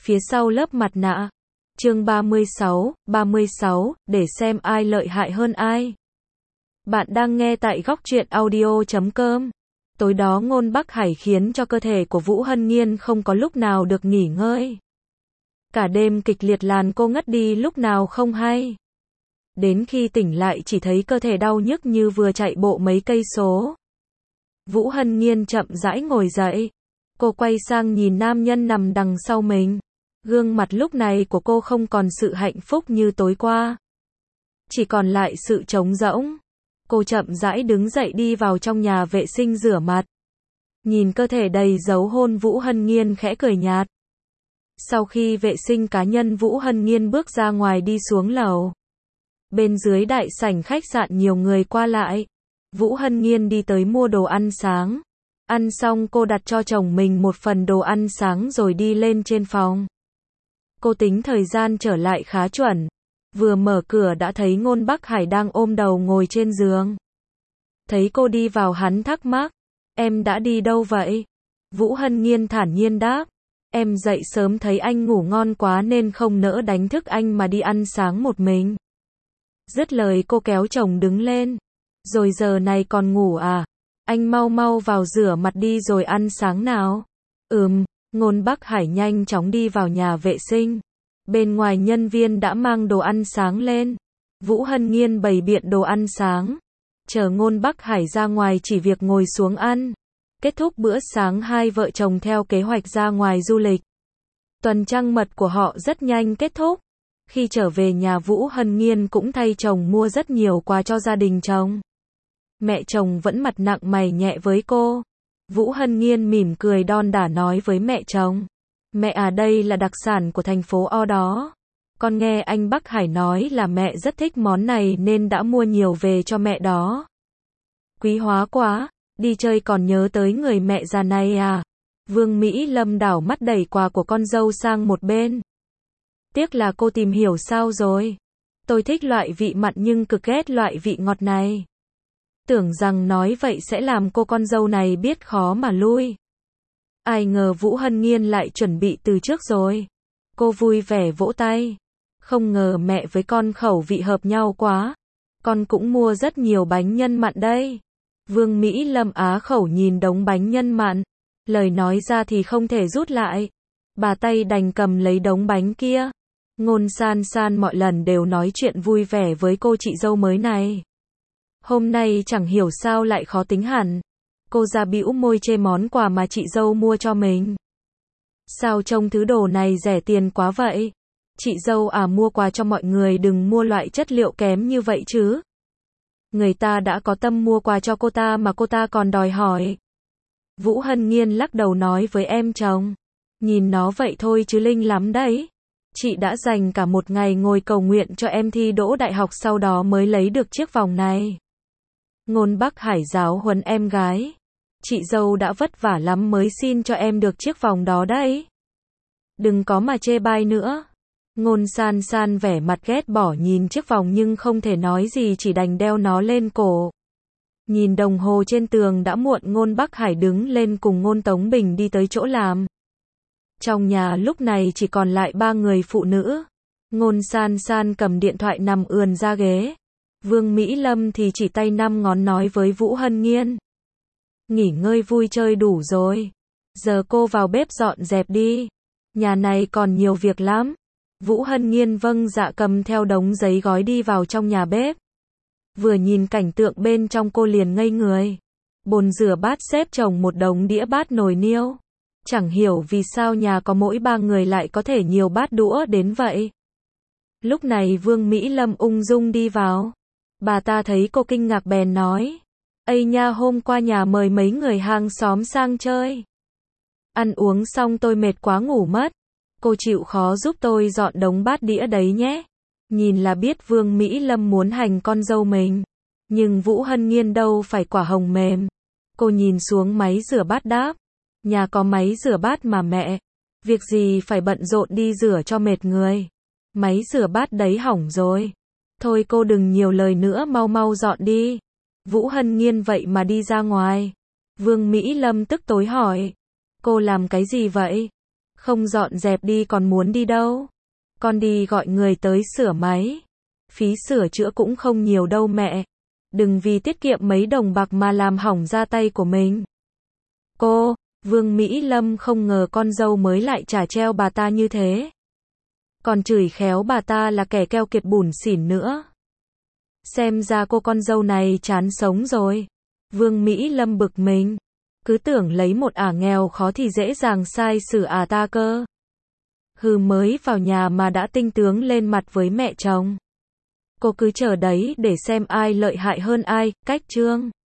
Phía sau lớp mặt nạ. Chương 36, để xem ai lợi hại hơn ai. Bạn đang nghe tại góc truyện audio.com. Tối đó Ngôn Bắc Hải khiến cho cơ thể của Vũ Hân Nhiên không có lúc nào được nghỉ ngơi. Cả đêm kịch liệt làm cô ngất đi lúc nào không hay. Đến khi tỉnh lại chỉ thấy cơ thể đau nhức như vừa chạy bộ mấy cây số. Vũ Hân Nhiên chậm rãi ngồi dậy. Cô quay sang nhìn nam nhân nằm đằng sau mình. Gương mặt lúc này của cô không còn sự hạnh phúc như tối qua. Chỉ còn lại sự trống rỗng. Cô chậm rãi đứng dậy đi vào trong nhà vệ sinh rửa mặt. Nhìn cơ thể đầy dấu hôn Vũ Hân Nhiên khẽ cười nhạt. Sau khi vệ sinh cá nhân Vũ Hân Nhiên bước ra ngoài đi xuống lầu. Bên dưới đại sảnh khách sạn nhiều người qua lại. Vũ Hân Nhiên đi tới mua đồ ăn sáng. Ăn xong cô đặt cho chồng mình một phần đồ ăn sáng rồi đi lên trên phòng. Cô tính thời gian trở lại khá chuẩn. Vừa mở cửa đã thấy Ngôn Bắc Hải đang ôm đầu ngồi trên giường. Thấy cô đi vào hắn thắc mắc. Em đã đi đâu vậy? Vũ Hân Nhiên thản nhiên đáp. Em dậy sớm thấy anh ngủ ngon quá nên không nỡ đánh thức anh mà đi ăn sáng một mình. Dứt lời cô kéo chồng đứng lên. Rồi giờ này còn ngủ à? Anh mau mau vào rửa mặt đi rồi ăn sáng nào. Ngôn Bắc Hải nhanh chóng đi vào nhà vệ sinh. Bên ngoài nhân viên đã mang đồ ăn sáng lên. Vũ Hân Nhiên bày biện đồ ăn sáng. Chờ Ngôn Bắc Hải ra ngoài chỉ việc ngồi xuống ăn. Kết thúc bữa sáng hai vợ chồng theo kế hoạch ra ngoài du lịch. Tuần trăng mật của họ rất nhanh kết thúc. Khi trở về nhà Vũ Hân Nhiên cũng thay chồng mua rất nhiều quà cho gia đình chồng. Mẹ chồng vẫn mặt nặng mày nhẹ với cô. Vũ Hân Nhiên mỉm cười đon đả nói với mẹ chồng. Mẹ à, đây là đặc sản của thành phố O đó. Con nghe anh Bắc Hải nói là mẹ rất thích món này nên đã mua nhiều về cho mẹ đó. Quý hóa quá, đi chơi còn nhớ tới người mẹ già này à. Vương Mỹ Lâm đảo mắt đẩy quà của con dâu sang một bên. Tiếc là cô tìm hiểu sao rồi. Tôi thích loại vị mặn nhưng cực ghét loại vị ngọt này. Tưởng rằng nói vậy sẽ làm cô con dâu này biết khó mà lui. Ai ngờ Vũ Hân Nhiên lại chuẩn bị từ trước rồi. Cô vui vẻ vỗ tay. Không ngờ mẹ với con khẩu vị hợp nhau quá. Con cũng mua rất nhiều bánh nhân mặn đây. Vương Mỹ Lâm á khẩu nhìn đống bánh nhân mặn. Lời nói ra thì không thể rút lại. Bà tay đành cầm lấy đống bánh kia. Ngôn San San mọi lần đều nói chuyện vui vẻ với cô chị dâu mới này. Hôm nay chẳng hiểu sao lại khó tính hẳn. Cô ra bĩu môi chê món quà mà chị dâu mua cho mình. Sao trông thứ đồ này rẻ tiền quá vậy? Chị dâu à, mua quà cho mọi người đừng mua loại chất liệu kém như vậy chứ. Người ta đã có tâm mua quà cho cô ta mà cô ta còn đòi hỏi. Vũ Hân Nhiên lắc đầu nói với em chồng. Nhìn nó vậy thôi chứ linh lắm đấy. Chị đã dành cả một ngày ngồi cầu nguyện cho em thi đỗ đại học sau đó mới lấy được chiếc vòng này. Ngôn Bắc Hải giáo huấn em gái. Chị dâu đã vất vả lắm mới xin cho em được chiếc vòng đó đấy. Đừng có mà chê bai nữa. Ngôn San San vẻ mặt ghét bỏ nhìn chiếc vòng nhưng không thể nói gì chỉ đành đeo nó lên cổ. Nhìn đồng hồ trên tường đã muộn Ngôn Bắc Hải đứng lên cùng Ngôn Tống Bình đi tới chỗ làm. Trong nhà lúc này chỉ còn lại 3 người phụ nữ. Ngôn San San cầm điện thoại nằm ườn ra ghế. Vương Mỹ Lâm thì chỉ tay 5 ngón nói với Vũ Hân Nhiên. Nghỉ ngơi vui chơi đủ rồi. Giờ cô vào bếp dọn dẹp đi. Nhà này còn nhiều việc lắm. Vũ Hân Nhiên vâng dạ cầm theo đống giấy gói đi vào trong nhà bếp. Vừa nhìn cảnh tượng bên trong cô liền ngây người. Bồn rửa bát xếp chồng một đống đĩa bát nồi niêu. Chẳng hiểu vì sao nhà có mỗi 3 người lại có thể nhiều bát đũa đến vậy. Lúc này Vương Mỹ Lâm ung dung đi vào. Bà ta thấy cô kinh ngạc bèn nói. Ây nha, hôm qua nhà mời mấy người hàng xóm sang chơi. Ăn uống xong tôi mệt quá ngủ mất. Cô chịu khó giúp tôi dọn đống bát đĩa đấy nhé. Nhìn là biết Vương Mỹ Lâm muốn hành con dâu mình. Nhưng Vũ Hân Nhiên đâu phải quả hồng mềm. Cô nhìn xuống máy rửa bát đáp. Nhà có máy rửa bát mà mẹ. Việc gì phải bận rộn đi rửa cho mệt người. Máy rửa bát đấy hỏng rồi. Thôi cô đừng nhiều lời nữa, mau mau dọn đi. Vũ Hân Nhiên vậy mà đi ra ngoài. Vương Mỹ Lâm tức tối hỏi. Cô làm cái gì vậy? Không dọn dẹp đi còn muốn đi đâu? Con đi gọi người tới sửa máy. Phí sửa chữa cũng không nhiều đâu mẹ. Đừng vì tiết kiệm mấy đồng bạc mà làm hỏng da tay của mình. Cô, Vương Mỹ Lâm không ngờ con dâu mới lại chả treo bà ta như thế. Còn chửi khéo bà ta là kẻ keo kiệt bủn xỉn nữa. Xem ra cô con dâu này chán sống rồi. Vương Mỹ Lâm bực mình. Cứ tưởng lấy một ả nghèo khó thì dễ dàng sai xử ả ta cơ. Hừ, mới vào nhà mà đã tinh tướng lên mặt với mẹ chồng. Cô cứ chờ đấy để xem ai lợi hại hơn ai, cách chương.